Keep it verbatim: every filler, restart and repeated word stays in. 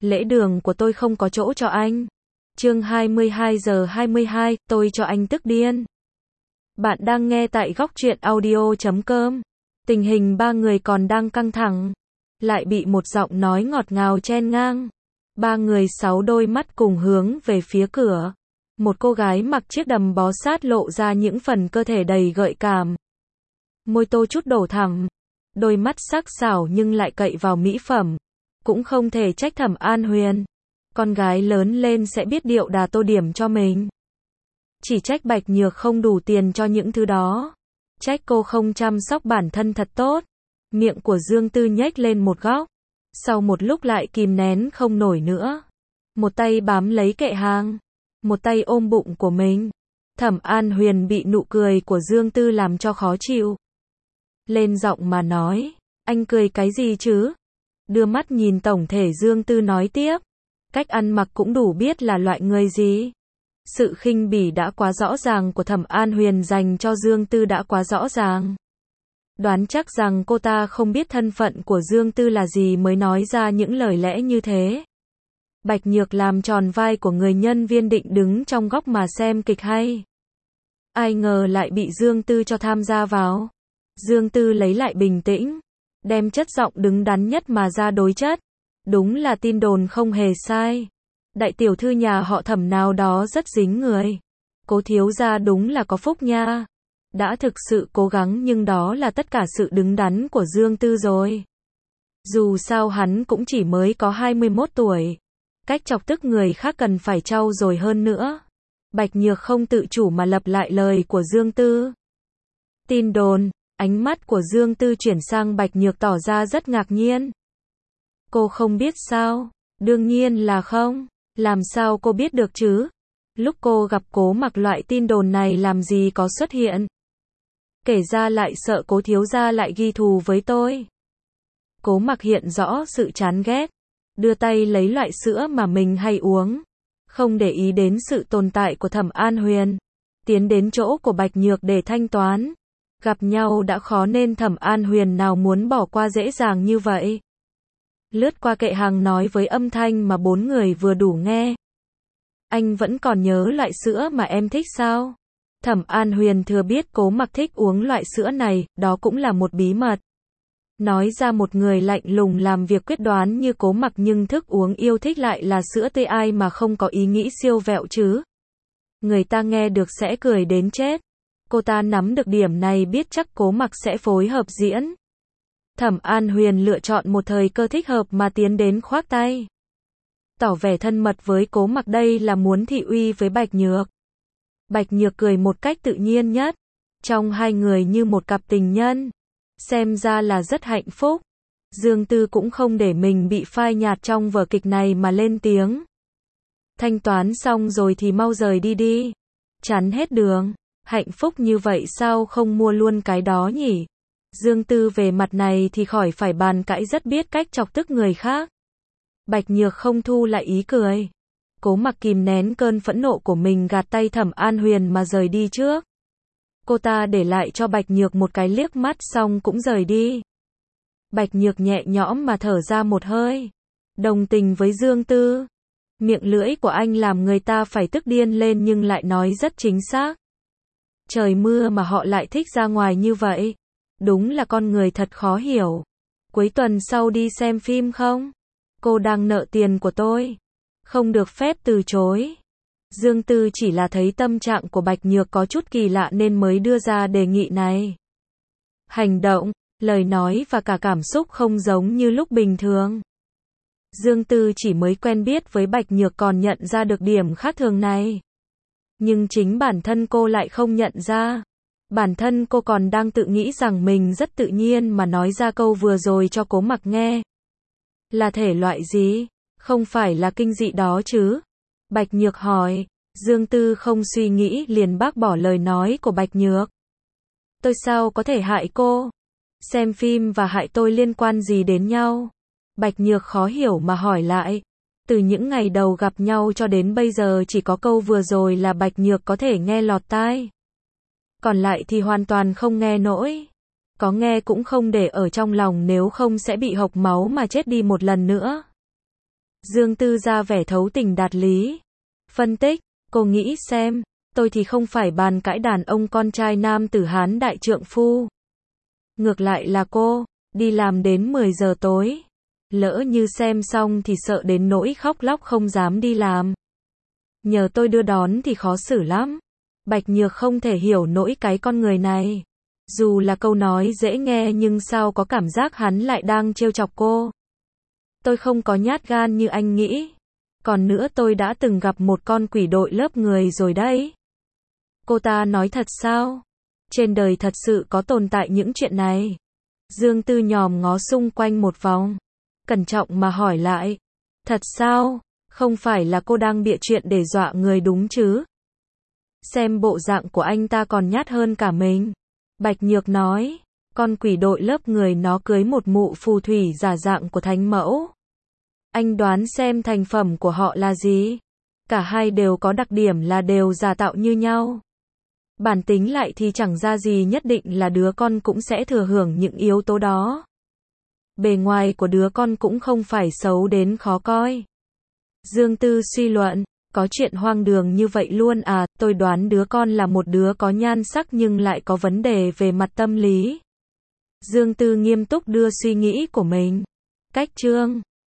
lễ đường của tôi không có chỗ cho anh. Chương hai mươi hai giờ hai mươi hai, tôi cho anh tức điên. Bạn đang nghe tại góc truyện audio chấm com. Tình hình ba người còn đang căng thẳng, lại bị một giọng nói ngọt ngào chen ngang. Ba người sáu đôi mắt cùng hướng về phía cửa. Một cô gái mặc chiếc đầm bó sát lộ ra những phần cơ thể đầy gợi cảm. Môi tô chút đổ thẳng, đôi mắt sắc sảo nhưng lại cậy vào mỹ phẩm. Cũng không thể trách Thẩm An Huyền. Con gái lớn lên sẽ biết điệu đà tô điểm cho mình. Chỉ trách Bạch Nhược không đủ tiền cho những thứ đó. Trách cô không chăm sóc bản thân thật tốt. Miệng của Dương Tư nhếch lên một góc. Sau một lúc lại kìm nén không nổi nữa. Một tay bám lấy kệ hàng, một tay ôm bụng của mình. Thẩm An Huyền bị nụ cười của Dương Tư làm cho khó chịu. Lên giọng mà nói, anh cười cái gì chứ? Đưa mắt nhìn tổng thể Dương Tư nói tiếp. Cách ăn mặc cũng đủ biết là loại người gì. Sự khinh bỉ đã quá rõ ràng của Thẩm An Huyền dành cho Dương Tư đã quá rõ ràng. Đoán chắc rằng cô ta không biết thân phận của Dương Tư là gì mới nói ra những lời lẽ như thế. Bạch Nhược làm tròn vai của người nhân viên định đứng trong góc mà xem kịch hay. Ai ngờ lại bị Dương Tư cho tham gia vào. Dương Tư lấy lại bình tĩnh, đem chất giọng đứng đắn nhất mà ra đối chất. Đúng là tin đồn không hề sai. Đại tiểu thư nhà họ Thẩm nào đó rất dính người. Cố thiếu gia đúng là có phúc nha. Đã thực sự cố gắng nhưng đó là tất cả sự đứng đắn của Dương Tư rồi. Dù sao hắn cũng chỉ mới có hai mươi mốt tuổi. Cách chọc tức người khác cần phải trau dồi hơn nữa. Bạch Nhược không tự chủ mà lặp lại lời của Dương Tư. Tin đồn, ánh mắt của Dương Tư chuyển sang Bạch Nhược tỏ ra rất ngạc nhiên. Cô không biết sao? Đương nhiên là không. Làm sao cô biết được chứ? Lúc cô gặp Cố Mặc loại tin đồn này làm gì có xuất hiện. Kể ra lại sợ Cố thiếu gia lại ghi thù với tôi. Cố Mặc hiện rõ sự chán ghét. Đưa tay lấy loại sữa mà mình hay uống. Không để ý đến sự tồn tại của Thẩm An Huyền. Tiến đến chỗ của Bạch Nhược để thanh toán. Gặp nhau đã khó nên Thẩm An Huyền nào muốn bỏ qua dễ dàng như vậy. Lướt qua kệ hàng nói với âm thanh mà bốn người vừa đủ nghe. Anh vẫn còn nhớ loại sữa mà em thích sao? Thẩm An Huyền thừa biết Cố Mặc thích uống loại sữa này, đó cũng là một bí mật. Nói ra một người lạnh lùng làm việc quyết đoán như Cố Mặc nhưng thức uống yêu thích lại là sữa tươi, ai mà không có ý nghĩ siêu vẹo chứ. Người ta nghe được sẽ cười đến chết. Cô ta nắm được điểm này biết chắc Cố Mặc sẽ phối hợp diễn. Thẩm An Huyền lựa chọn một thời cơ thích hợp mà tiến đến khoác tay. Tỏ vẻ thân mật với Cố Mặc, đây là muốn thị uy với Bạch Nhược. Bạch Nhược cười một cách tự nhiên nhất. Trong hai người như một cặp tình nhân. Xem ra là rất hạnh phúc. Dương Tư cũng không để mình bị phai nhạt trong vở kịch này mà lên tiếng. Thanh toán xong rồi thì mau rời đi đi. Chắn hết đường. Hạnh phúc như vậy sao không mua luôn cái đó nhỉ? Dương Tư về mặt này thì khỏi phải bàn cãi, rất biết cách chọc tức người khác. Bạch Nhược không thu lại ý cười. Cố Mặc kìm nén cơn phẫn nộ của mình, gạt tay Thẩm An Huyền mà rời đi trước. Cô ta để lại cho Bạch Nhược một cái liếc mắt xong cũng rời đi. Bạch Nhược nhẹ nhõm mà thở ra một hơi. Đồng tình với Dương Tư. Miệng lưỡi của anh làm người ta phải tức điên lên nhưng lại nói rất chính xác. Trời mưa mà họ lại thích ra ngoài như vậy. Đúng là con người thật khó hiểu. Cuối tuần sau đi xem phim không? Cô đang nợ tiền của tôi. Không được phép từ chối. Dương Tư chỉ là thấy tâm trạng của Bạch Nhược có chút kỳ lạ nên mới đưa ra đề nghị này. Hành động, lời nói và cả cảm xúc không giống như lúc bình thường. Dương Tư chỉ mới quen biết với Bạch Nhược còn nhận ra được điểm khác thường này. Nhưng chính bản thân cô lại không nhận ra. Bản thân cô còn đang tự nghĩ rằng mình rất tự nhiên mà nói ra câu vừa rồi cho Cố Mặc nghe. Là thể loại gì? Không phải là kinh dị đó chứ? Bạch Nhược hỏi. Dương Tư không suy nghĩ liền bác bỏ lời nói của Bạch Nhược. Tôi sao có thể hại cô? Xem phim và hại tôi liên quan gì đến nhau? Bạch Nhược khó hiểu mà hỏi lại. Từ những ngày đầu gặp nhau cho đến bây giờ chỉ có câu vừa rồi là Bạch Nhược có thể nghe lọt tai. Còn lại thì hoàn toàn không nghe nổi. Có nghe cũng không để ở trong lòng, nếu không sẽ bị hộc máu mà chết đi một lần nữa. Dương Tư ra vẻ thấu tình đạt lý. Phân tích, cô nghĩ xem, tôi thì không phải bàn cãi đàn ông con trai nam tử Hán đại trượng phu. Ngược lại là cô, đi làm đến mười giờ tối. Lỡ như xem xong thì sợ đến nỗi khóc lóc không dám đi làm. Nhờ tôi đưa đón thì khó xử lắm. Bạch Nhược không thể hiểu nỗi cái con người này. Dù là câu nói dễ nghe nhưng sao có cảm giác hắn lại đang trêu chọc cô. Tôi không có nhát gan như anh nghĩ. Còn nữa tôi đã từng gặp một con quỷ đội lớp người rồi đấy. Cô ta nói thật sao? Trên đời thật sự có tồn tại những chuyện này. Dương Tư nhòm ngó xung quanh một vòng. Cẩn trọng mà hỏi lại. Thật sao? Không phải là cô đang bịa chuyện để dọa người đúng chứ? Xem bộ dạng của anh ta còn nhát hơn cả mình. Bạch Nhược nói. Con quỷ đội lớp người nó cưới một mụ phù thủy giả dạng của thánh mẫu. Anh đoán xem thành phẩm của họ là gì? Cả hai đều có đặc điểm là đều giả tạo như nhau. Bản tính lại thì chẳng ra gì, nhất định là đứa con cũng sẽ thừa hưởng những yếu tố đó. Bề ngoài của đứa con cũng không phải xấu đến khó coi. Dương Tư suy luận, có chuyện hoang đường như vậy luôn à? Tôi đoán đứa con là một đứa có nhan sắc nhưng lại có vấn đề về mặt tâm lý. Dương Tư nghiêm túc đưa suy nghĩ của mình. Cách chương